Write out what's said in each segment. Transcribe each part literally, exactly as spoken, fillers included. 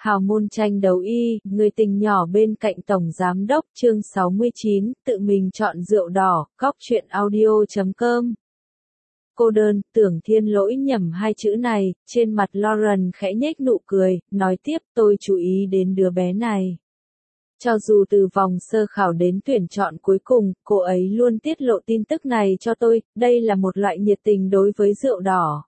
Hào môn tranh đấu y, người tình nhỏ bên cạnh Tổng Giám đốc chương sáu mươi chín, tự mình chọn rượu đỏ, góc truyện audio chấm com. Cô đơn, Tưởng Thiên Lỗi nhẩm hai chữ này, trên mặt Lauren khẽ nhếch nụ cười, nói tiếp tôi chú ý đến đứa bé này. Cho dù từ vòng sơ khảo đến tuyển chọn cuối cùng, cô ấy luôn tiết lộ tin tức này cho tôi, đây là một loại nhiệt tình đối với rượu đỏ.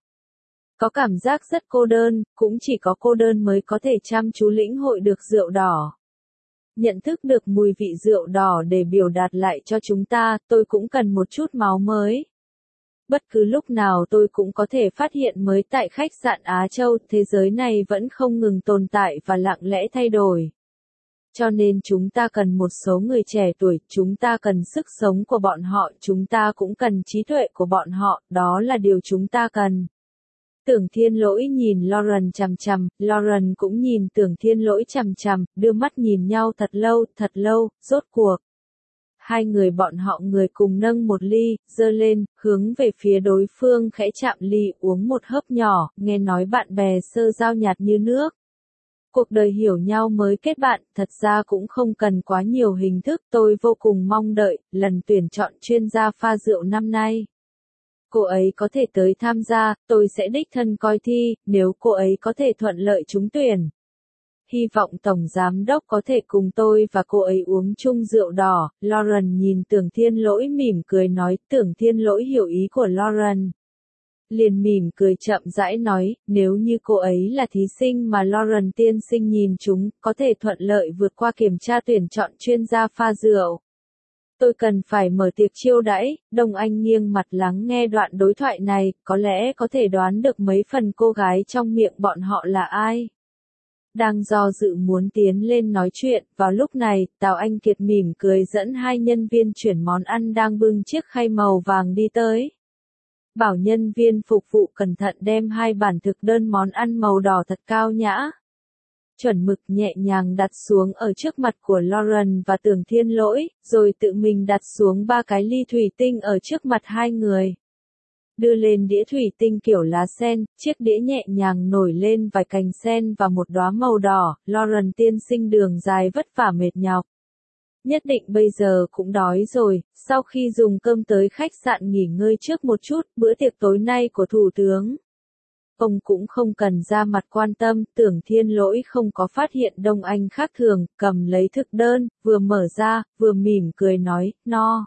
Có cảm giác rất cô đơn, cũng chỉ có cô đơn mới có thể chăm chú lĩnh hội được rượu đỏ. Nhận thức được mùi vị rượu đỏ để biểu đạt lại cho chúng ta, tôi cũng cần một chút máu mới. Bất cứ lúc nào tôi cũng có thể phát hiện mới tại khách sạn Á Châu, thế giới này vẫn không ngừng tồn tại và lặng lẽ thay đổi. Cho nên chúng ta cần một số người trẻ tuổi, chúng ta cần sức sống của bọn họ, chúng ta cũng cần trí tuệ của bọn họ, đó là điều chúng ta cần. Tưởng Thiên Lỗi nhìn Lauren chằm chằm, Lauren cũng nhìn Tưởng Thiên Lỗi chằm chằm, đưa mắt nhìn nhau thật lâu, thật lâu, rốt cuộc. Hai người bọn họ người cùng nâng một ly, giơ lên, hướng về phía đối phương khẽ chạm ly uống một hớp nhỏ, nghe nói bạn bè sơ giao nhạt như nước. Cuộc đời hiểu nhau mới kết bạn, thật ra cũng không cần quá nhiều hình thức, tôi vô cùng mong đợi, lần tuyển chọn chuyên gia pha rượu năm nay. Cô ấy có thể tới tham gia, tôi sẽ đích thân coi thi, nếu cô ấy có thể thuận lợi trúng tuyển. Hy vọng Tổng Giám đốc có thể cùng tôi và cô ấy uống chung rượu đỏ, Lauren nhìn Tưởng Thiên Lỗi mỉm cười nói, Tưởng Thiên Lỗi hiểu ý của Lauren. Liền mỉm cười chậm rãi nói, nếu như cô ấy là thí sinh mà Lauren tiên sinh nhìn chúng, có thể thuận lợi vượt qua kiểm tra tuyển chọn chuyên gia pha rượu. Tôi cần phải mở tiệc chiêu đãi, Đông Anh nghiêng mặt lắng nghe đoạn đối thoại này, có lẽ có thể đoán được mấy phần cô gái trong miệng bọn họ là ai. Đang do dự muốn tiến lên nói chuyện, vào lúc này, Tào Anh Kiệt mỉm cười dẫn hai nhân viên chuyển món ăn đang bưng chiếc khay màu vàng đi tới. Bảo nhân viên phục vụ cẩn thận đem hai bản thực đơn món ăn màu đỏ thật cao nhã. Chuẩn mực nhẹ nhàng đặt xuống ở trước mặt của Lauren và Tưởng Thiên Lỗi, rồi tự mình đặt xuống ba cái ly thủy tinh ở trước mặt hai người. Đưa lên đĩa thủy tinh kiểu lá sen, chiếc đĩa nhẹ nhàng nổi lên vài cành sen và một đóa màu đỏ, Lauren tiên sinh đường dài vất vả mệt nhọc. Nhất định bây giờ cũng đói rồi, sau khi dùng cơm tới khách sạn nghỉ ngơi trước một chút, bữa tiệc tối nay của Thủ tướng. Ông cũng không cần ra mặt quan tâm, Tưởng Thiên Lỗi không có phát hiện Đông Anh khác thường, cầm lấy thực đơn, vừa mở ra, vừa mỉm cười nói, no.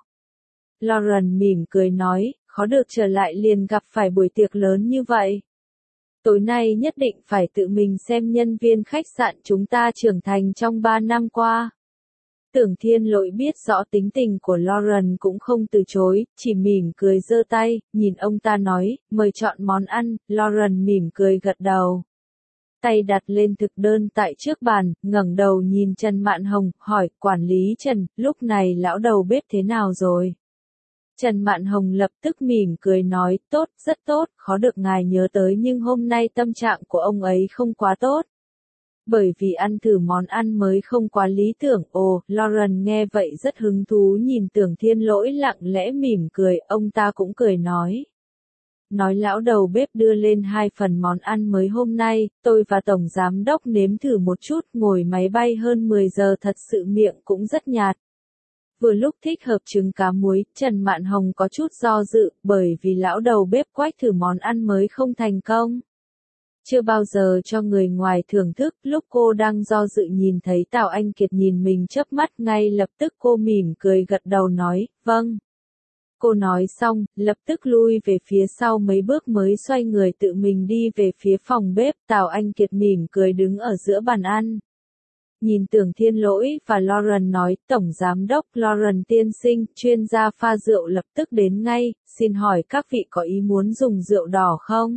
Lauren mỉm cười nói, khó được trở lại liền gặp phải buổi tiệc lớn như vậy. Tối nay nhất định phải tự mình xem nhân viên khách sạn chúng ta trưởng thành trong ba năm qua. Tưởng Thiên Lỗi biết rõ tính tình của Lauren cũng không từ chối, chỉ mỉm cười giơ tay, nhìn ông ta nói, mời chọn món ăn, Lauren mỉm cười gật đầu. Tay đặt lên thực đơn tại trước bàn, ngẩng đầu nhìn Trần Mạn Hồng, hỏi, quản lý Trần, lúc này lão đầu bếp thế nào rồi? Trần Mạn Hồng lập tức mỉm cười nói, tốt, rất tốt, khó được ngài nhớ tới nhưng hôm nay tâm trạng của ông ấy không quá tốt. Bởi vì ăn thử món ăn mới không quá lý tưởng, ồ, Lauren nghe vậy rất hứng thú nhìn Tưởng Thiên Lỗi lặng lẽ mỉm cười, ông ta cũng cười nói. Nói lão đầu bếp đưa lên hai phần món ăn mới hôm nay, tôi và Tổng Giám đốc nếm thử một chút, ngồi máy bay hơn mười giờ thật sự miệng cũng rất nhạt. Vừa lúc thích hợp trứng cá muối, Trần Mạn Hồng có chút do dự, bởi vì lão đầu bếp quách thử món ăn mới không thành công. Chưa bao giờ cho người ngoài thưởng thức, lúc cô đang do dự nhìn thấy Tào Anh Kiệt nhìn mình chớp mắt ngay lập tức cô mỉm cười gật đầu nói, vâng. Cô nói xong, lập tức lui về phía sau mấy bước mới xoay người tự mình đi về phía phòng bếp, Tào Anh Kiệt mỉm cười đứng ở giữa bàn ăn. Nhìn Tưởng Thiên Lỗi và Lauren nói, Tổng Giám đốc Lauren tiên sinh, chuyên gia pha rượu lập tức đến ngay, xin hỏi các vị có ý muốn dùng rượu đỏ không?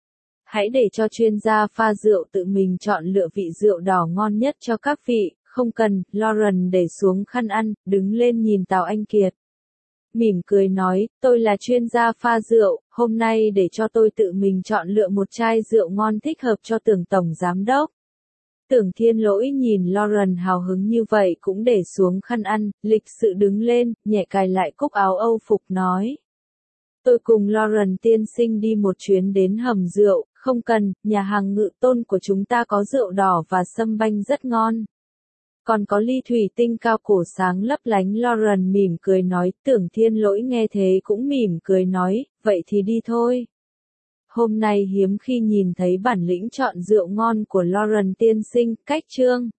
Hãy để cho chuyên gia pha rượu tự mình chọn lựa vị rượu đỏ ngon nhất cho các vị, không cần, Lauren để xuống khăn ăn, đứng lên nhìn Tào Anh Kiệt. Mỉm cười nói, tôi là chuyên gia pha rượu, hôm nay để cho tôi tự mình chọn lựa một chai rượu ngon thích hợp cho Tưởng Tổng Giám đốc. Tưởng Thiên Lỗi nhìn Lauren hào hứng như vậy cũng để xuống khăn ăn, lịch sự đứng lên, nhẹ cài lại cúc áo Âu phục nói. Tôi cùng Lauren tiên sinh đi một chuyến đến hầm rượu, Không cần, nhà hàng Ngự Tôn của chúng ta có rượu đỏ và sâm banh rất ngon. Còn có ly thủy tinh cao cổ sáng lấp lánh. Lauren mỉm cười nói. Tưởng Thiên Lỗi nghe thế cũng mỉm cười nói, vậy thì đi thôi. Hôm nay hiếm khi nhìn thấy bản lĩnh chọn rượu ngon của Lauren tiên sinh. Cách chương